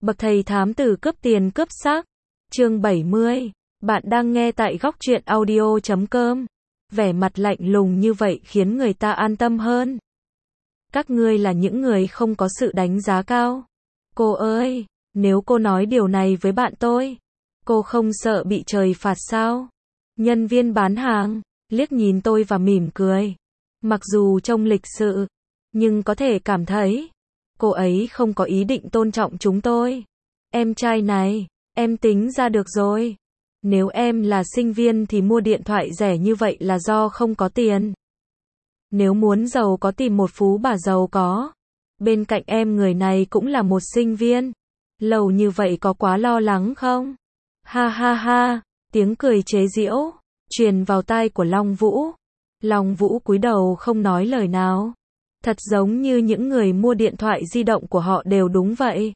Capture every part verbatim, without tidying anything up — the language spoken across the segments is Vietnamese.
Bậc thầy thám tử cướp tiền cướp xác. Chương bảy mươi. Bạn đang nghe tại góc truyện audio chấm com. Vẻ mặt lạnh lùng như vậy khiến người ta an tâm hơn. Các ngươi là những người không có sự đánh giá cao. Cô ơi, nếu cô nói điều này với bạn tôi, cô không sợ bị trời phạt sao? Nhân viên bán hàng liếc nhìn tôi và mỉm cười. Mặc dù trông lịch sự, nhưng có thể cảm thấy cô ấy không có ý định tôn trọng chúng tôi. Em trai này, em tính ra được rồi. Nếu em là sinh viên thì mua điện thoại rẻ như vậy là do không có tiền. Nếu muốn giàu có tìm một phú bà giàu có. Bên cạnh em người này cũng là một sinh viên. Lâu như vậy có quá lo lắng không? Ha ha ha, tiếng cười chế giễu truyền vào tai của Long Vũ. Long Vũ cúi đầu không nói lời nào. Thật giống như những người mua điện thoại di động của họ đều đúng vậy.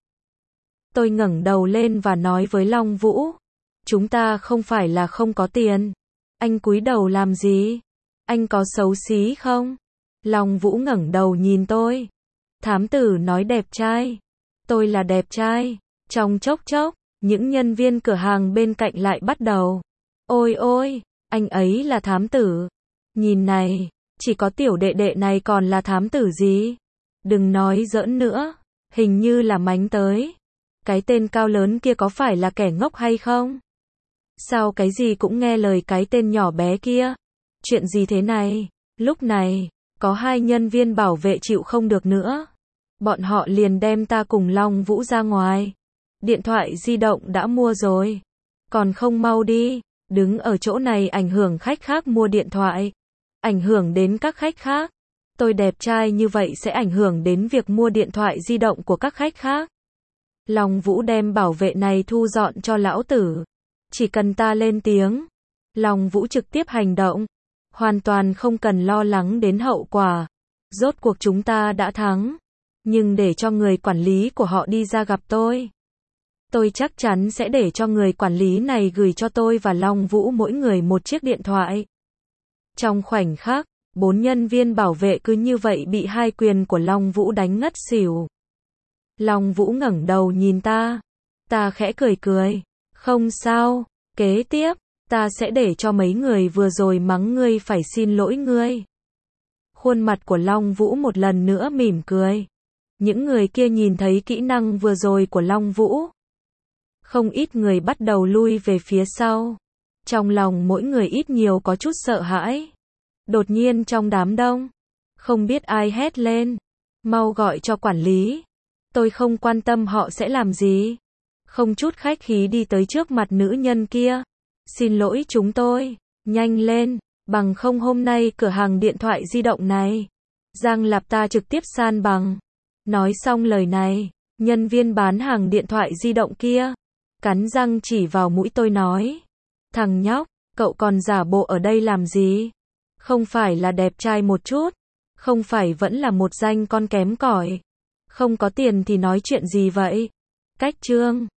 Tôi ngẩng đầu lên và nói với Long Vũ. Chúng ta không phải là không có tiền. Anh cúi đầu làm gì? Anh có xấu xí không? Long Vũ ngẩng đầu nhìn tôi. Thám tử nói đẹp trai. Tôi là đẹp trai. Trong chốc chốc, những nhân viên cửa hàng bên cạnh lại bắt đầu. Ôi ôi, anh ấy là thám tử. Nhìn này, chỉ có tiểu đệ đệ này còn là thám tử gì? Đừng nói giỡn nữa, hình như là mánh tới. Cái tên cao lớn kia có phải là kẻ ngốc hay không? Sao cái gì cũng nghe lời cái tên nhỏ bé kia? Chuyện gì thế này? Lúc này, có hai nhân viên bảo vệ chịu không được nữa. Bọn họ liền đem ta cùng Long Vũ ra ngoài. Điện thoại di động đã mua rồi. Còn không mau đi, đứng ở chỗ này ảnh hưởng khách khác mua điện thoại. Ảnh hưởng đến các khách khác. Tôi đẹp trai như vậy sẽ ảnh hưởng đến việc mua điện thoại di động của các khách khác. Long Vũ đem bảo vệ này thu dọn cho lão tử. Chỉ cần ta lên tiếng, Long Vũ trực tiếp hành động. Hoàn toàn không cần lo lắng đến hậu quả. Rốt cuộc chúng ta đã thắng. Nhưng để cho người quản lý của họ đi ra gặp tôi. Tôi chắc chắn sẽ để cho người quản lý này gửi cho tôi và Long Vũ mỗi người một chiếc điện thoại. Trong khoảnh khắc, bốn nhân viên bảo vệ cứ như vậy bị hai quyền của Long Vũ đánh ngất xỉu. Long Vũ ngẩng đầu nhìn ta. Ta khẽ cười cười. Không sao, kế tiếp, ta sẽ để cho mấy người vừa rồi mắng ngươi phải xin lỗi ngươi. Khuôn mặt của Long Vũ một lần nữa mỉm cười. Những người kia nhìn thấy kỹ năng vừa rồi của Long Vũ. Không ít người bắt đầu lui về phía sau. Trong lòng mỗi người ít nhiều có chút sợ hãi. Đột nhiên trong đám đông, không biết ai hét lên. Mau gọi cho quản lý. Tôi không quan tâm họ sẽ làm gì. Không chút khách khí đi tới trước mặt nữ nhân kia. Xin lỗi chúng tôi, nhanh lên, bằng không hôm nay cửa hàng điện thoại di động này. Giang Lạp ta trực tiếp san bằng. Nói xong lời này, nhân viên bán hàng điện thoại di động kia cắn răng chỉ vào mũi tôi nói. Thằng nhóc, cậu còn giả bộ ở đây làm gì? Không phải là đẹp trai một chút? Không phải vẫn là một danh con kém cỏi? Không có tiền thì nói chuyện gì vậy? Cách chương